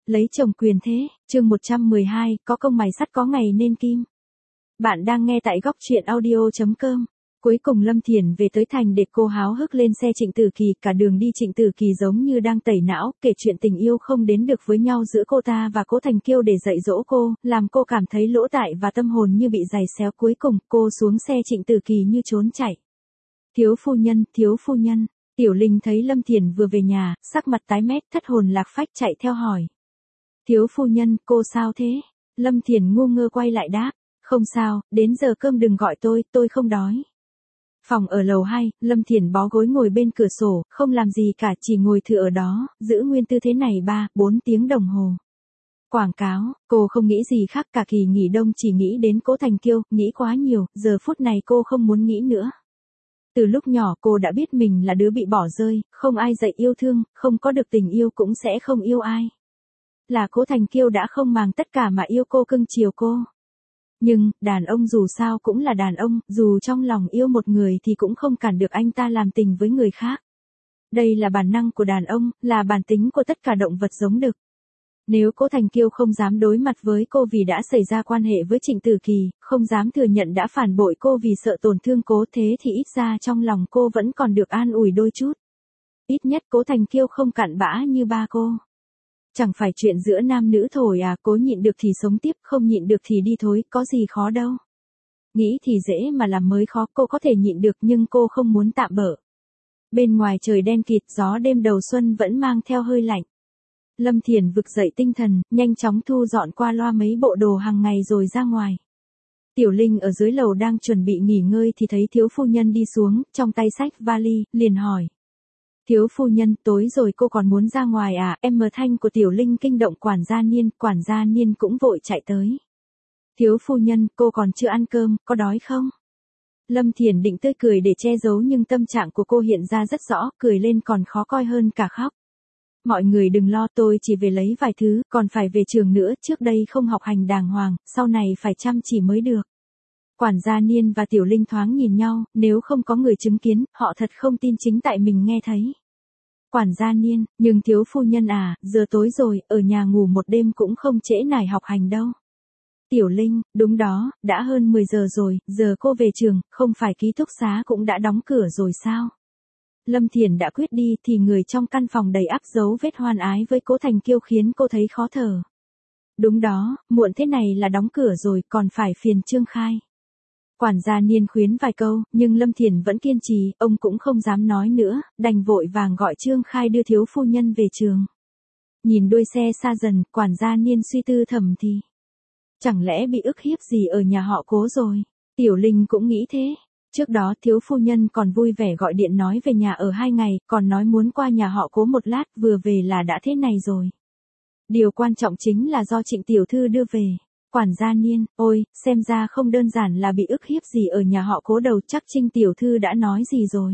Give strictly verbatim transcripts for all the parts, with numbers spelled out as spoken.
lấy chồng quyền thế, chương một trăm mười hai, có công mài sắt có ngày nên kim. Bạn đang nghe tại góc truyện audio chấm com. Cuối cùng Lâm Thiển về tới thành để cô háo hức lên xe Trịnh Tử Kỳ, cả đường đi Trịnh Tử Kỳ giống như đang tẩy não, kể chuyện tình yêu không đến được với nhau giữa cô ta và Cố Thành Kiêu để dạy dỗ cô, làm cô cảm thấy lỗ tại và tâm hồn như bị giày xéo. Cuối cùng, cô xuống xe Trịnh Tử Kỳ như trốn chạy. Thiếu phu nhân, thiếu phu nhân. Tiểu Linh thấy Lâm Thiển vừa về nhà, sắc mặt tái mét, thất hồn lạc phách chạy theo hỏi. Thiếu phu nhân, cô sao thế? Lâm Thiển ngu ngơ quay lại đáp. Không sao, đến giờ cơm đừng gọi tôi, tôi không đói. Phòng ở lầu hai, Lâm Thiển bó gối ngồi bên cửa sổ, không làm gì cả, chỉ ngồi thử ở đó, giữ nguyên tư thế này ba, bốn tiếng đồng hồ. Quảng cáo, cô không nghĩ gì khác, cả kỳ nghỉ đông chỉ nghĩ đến Cố Thành Kiêu, nghĩ quá nhiều, giờ phút này cô không muốn nghĩ nữa. Từ lúc nhỏ cô đã biết mình là đứa bị bỏ rơi, không ai dạy yêu thương, không có được tình yêu cũng sẽ không yêu ai. Là Cố Thành Kiêu đã không màng tất cả mà yêu cô, cưng chiều cô. Nhưng, đàn ông dù sao cũng là đàn ông, dù trong lòng yêu một người thì cũng không cản được anh ta làm tình với người khác. Đây là bản năng của đàn ông, là bản tính của tất cả động vật giống đực. Nếu Cố Thành Kiêu không dám đối mặt với cô vì đã xảy ra quan hệ với Trịnh Tử Kỳ, không dám thừa nhận đã phản bội cô vì sợ tổn thương cô, thế thì ít ra trong lòng cô vẫn còn được an ủi đôi chút. Ít nhất Cố Thành Kiêu không cặn bã như ba cô. Chẳng phải chuyện giữa nam nữ thôi à, cố nhịn được thì sống tiếp, không nhịn được thì đi thôi, có gì khó đâu. Nghĩ thì dễ mà làm mới khó, cô có thể nhịn được nhưng cô không muốn tạm bỡ. Bên ngoài trời đen kịt, gió đêm đầu xuân vẫn mang theo hơi lạnh. Lâm Thiển vực dậy tinh thần, nhanh chóng thu dọn qua loa mấy bộ đồ hàng ngày rồi ra ngoài. Tiểu Linh ở dưới lầu đang chuẩn bị nghỉ ngơi thì thấy thiếu phu nhân đi xuống, trong tay xách vali, liền hỏi. Thiếu phu nhân, tối rồi cô còn muốn ra ngoài à? Em mờ thanh của Tiểu Linh kinh động quản gia Niên, quản gia Niên cũng vội chạy tới. Thiếu phu nhân, cô còn chưa ăn cơm, có đói không? Lâm Thiển định tươi cười để che giấu nhưng tâm trạng của cô hiện ra rất rõ, cười lên còn khó coi hơn cả khóc. Mọi người đừng lo, tôi chỉ về lấy vài thứ, còn phải về trường nữa, trước đây không học hành đàng hoàng, sau này phải chăm chỉ mới được. Quản gia Niên và Tiểu Linh thoáng nhìn nhau, nếu không có người chứng kiến, họ thật không tin chính tại mình nghe thấy. Quản gia Niên, nhưng thiếu phu nhân à, giờ tối rồi, ở nhà ngủ một đêm cũng không trễ nải học hành đâu. Tiểu Linh, đúng đó, đã hơn mười giờ rồi, giờ cô về trường, không phải ký túc xá cũng đã đóng cửa rồi sao? Lâm Thiển đã quyết đi thì người trong căn phòng đầy ắp dấu vết hoan ái với Cố Thành Kiêu khiến cô thấy khó thở. Đúng đó, muộn thế này là đóng cửa rồi, còn phải phiền Trương Khai. Quản gia Niên khuyến vài câu, nhưng Lâm Thiển vẫn kiên trì, ông cũng không dám nói nữa, đành vội vàng gọi Trương Khai đưa thiếu phu nhân về trường. Nhìn đuôi xe xa dần, quản gia Niên suy tư thầm thì. Chẳng lẽ bị ức hiếp gì ở nhà họ Cố rồi? Tiểu Linh cũng nghĩ thế. Trước đó thiếu phu nhân còn vui vẻ gọi điện nói về nhà ở hai ngày, còn nói muốn qua nhà họ Cố một lát, vừa về là đã thế này rồi. Điều quan trọng chính là do Trịnh tiểu thư đưa về. Quản gia Niên, ôi, xem ra không đơn giản là bị ức hiếp gì ở nhà họ Cố đầu, chắc Trinh tiểu thư đã nói gì rồi.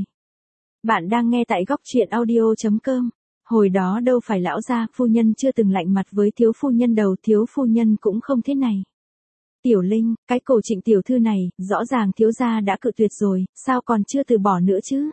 Bạn đang nghe tại góc truyện audio chấm com. Hồi đó đâu phải lão gia, phu nhân chưa từng lạnh mặt với thiếu phu nhân đầu, thiếu phu nhân cũng không thế này. Tiểu Linh, cái cổ Trịnh tiểu thư này, rõ ràng thiếu gia đã cự tuyệt rồi, sao còn chưa từ bỏ nữa chứ?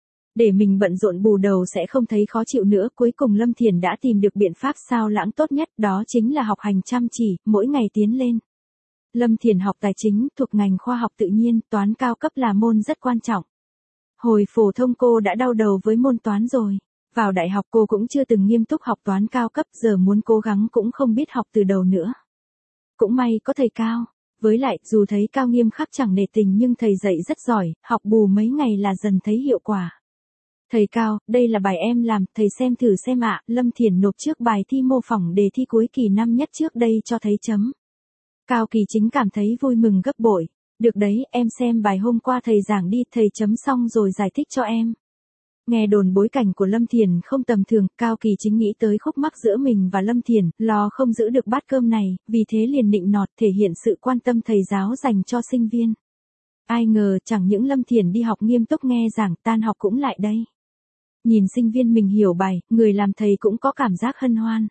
Để mình bận rộn bù đầu sẽ không thấy khó chịu nữa, cuối cùng Lâm Thiển đã tìm được biện pháp sao lãng tốt nhất, đó chính là học hành chăm chỉ, mỗi ngày tiến lên. Lâm Thiển học tài chính, thuộc ngành khoa học tự nhiên, toán cao cấp là môn rất quan trọng. Hồi phổ thông cô đã đau đầu với môn toán rồi. Vào đại học cô cũng chưa từng nghiêm túc học toán cao cấp, giờ muốn cố gắng cũng không biết học từ đầu nữa. Cũng may có thầy Cao. Với lại, dù thấy Cao nghiêm khắc chẳng nể tình nhưng thầy dạy rất giỏi, học bù mấy ngày là dần thấy hiệu quả. Thầy Cao, đây là bài em làm, thầy xem thử xem ạ. Lâm Thiển nộp trước bài thi mô phỏng đề thi cuối kỳ năm nhất trước đây cho thấy chấm. Cao Kỳ Chính cảm thấy vui mừng gấp bội. Được đấy, em xem bài hôm qua thầy giảng đi, thầy chấm xong rồi giải thích cho em. Nghe đồn bối cảnh của Lâm Thiển không tầm thường, Cao Kỳ Chính nghĩ tới khúc mắc giữa mình và Lâm Thiển, lo không giữ được bát cơm này, vì thế liền nịnh nọt thể hiện sự quan tâm thầy giáo dành cho sinh viên. Ai ngờ chẳng những Lâm Thiển đi học nghiêm túc nghe giảng, tan học cũng lại đây. Nhìn sinh viên mình hiểu bài, người làm thầy cũng có cảm giác hân hoan.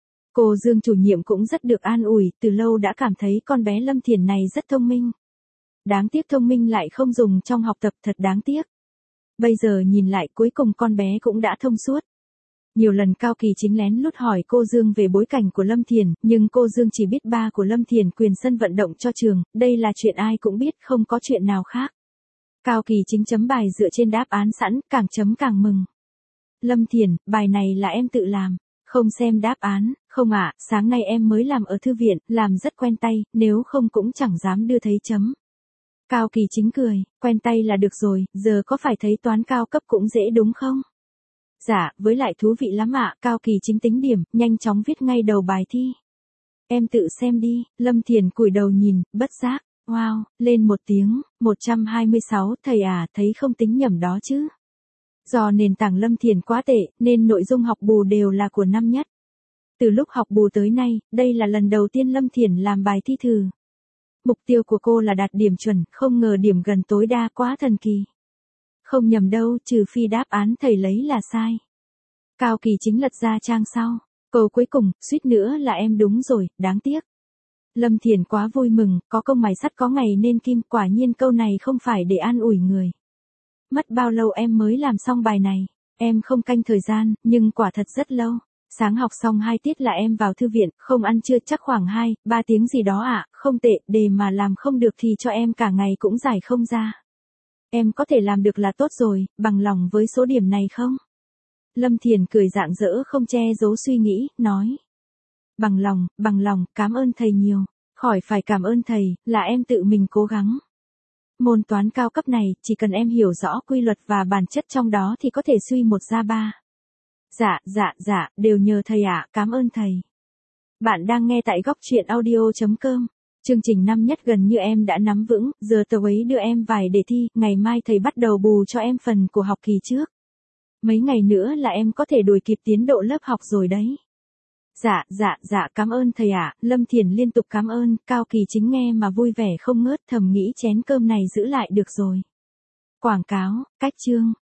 Cô Dương chủ nhiệm cũng rất được an ủi, từ lâu đã cảm thấy con bé Lâm Thiển này rất thông minh. Đáng tiếc thông minh lại không dùng trong học tập, thật đáng tiếc. Bây giờ nhìn lại cuối cùng con bé cũng đã thông suốt. Nhiều lần Cao Kỳ Chính lén lút hỏi cô Dương về bối cảnh của Lâm Thiền, nhưng cô Dương chỉ biết ba của Lâm Thiền quyền sân vận động cho trường, đây là chuyện ai cũng biết, không có chuyện nào khác. Cao Kỳ Chính chấm bài dựa trên đáp án sẵn, càng chấm càng mừng. Lâm Thiền, bài này là em tự làm, không xem đáp án. Không ạ, sáng nay em mới làm ở thư viện, làm rất quen tay, nếu không cũng chẳng dám đưa thấy chấm. Cao Kỳ Chính cười, quen tay là được rồi, giờ có phải thấy toán cao cấp cũng dễ đúng không? Dạ, với lại thú vị lắm ạ. Cao Kỳ Chính tính điểm, nhanh chóng viết ngay đầu bài thi. Em tự xem đi. Lâm Thiền cúi đầu nhìn, bất giác. Wow, lên một tiếng. một trăm hai mươi sáu, thầy à, thấy không tính nhầm đó chứ. Do nền tảng Lâm Thiền quá tệ, nên nội dung học bù đều là của năm nhất. Từ lúc học bù tới nay, đây là lần đầu tiên Lâm Thiền làm bài thi thử. Mục tiêu của cô là đạt điểm chuẩn, không ngờ điểm gần tối đa, quá thần kỳ. Không nhầm đâu, trừ phi đáp án thầy lấy là sai. Cao Kỳ Chính lật ra trang sau. Câu cuối cùng, suýt nữa là em đúng rồi, đáng tiếc. Lâm Thiền quá vui mừng, có công mài sắt có ngày nên kim, quả nhiên câu này không phải để an ủi người. Mất bao lâu em mới làm xong bài này? Em không canh thời gian, nhưng quả thật rất lâu. Sáng học xong hai tiết là em vào thư viện, không ăn trưa chắc khoảng hai, ba tiếng gì đó ạ, à, không tệ, đề mà làm không được thì cho em cả ngày cũng giải không ra. Em có thể làm được là tốt rồi, bằng lòng với số điểm này không? Lâm Thiền cười rạng rỡ không che giấu suy nghĩ, nói. Bằng lòng, bằng lòng, cảm ơn thầy nhiều. Khỏi phải cảm ơn thầy, là em tự mình cố gắng. Môn toán cao cấp này, chỉ cần em hiểu rõ quy luật và bản chất trong đó thì có thể suy một ra ba. Dạ, dạ, dạ, đều nhờ thầy ạ, cảm ơn thầy. Bạn đang nghe tại góc truyện audio chấm com. Chương trình năm nhất gần như em đã nắm vững, giờ tớ ấy đưa em vài đề thi, ngày mai thầy bắt đầu bù cho em phần của học kỳ trước. Mấy ngày nữa là em có thể đuổi kịp tiến độ lớp học rồi đấy. Dạ, dạ, dạ, cảm ơn thầy ạ. Lâm Thiền liên tục cảm ơn, Cao Kỳ Chính nghe mà vui vẻ không ngớt, thầm nghĩ chén cơm này giữ lại được rồi. Quảng cáo, cách chương.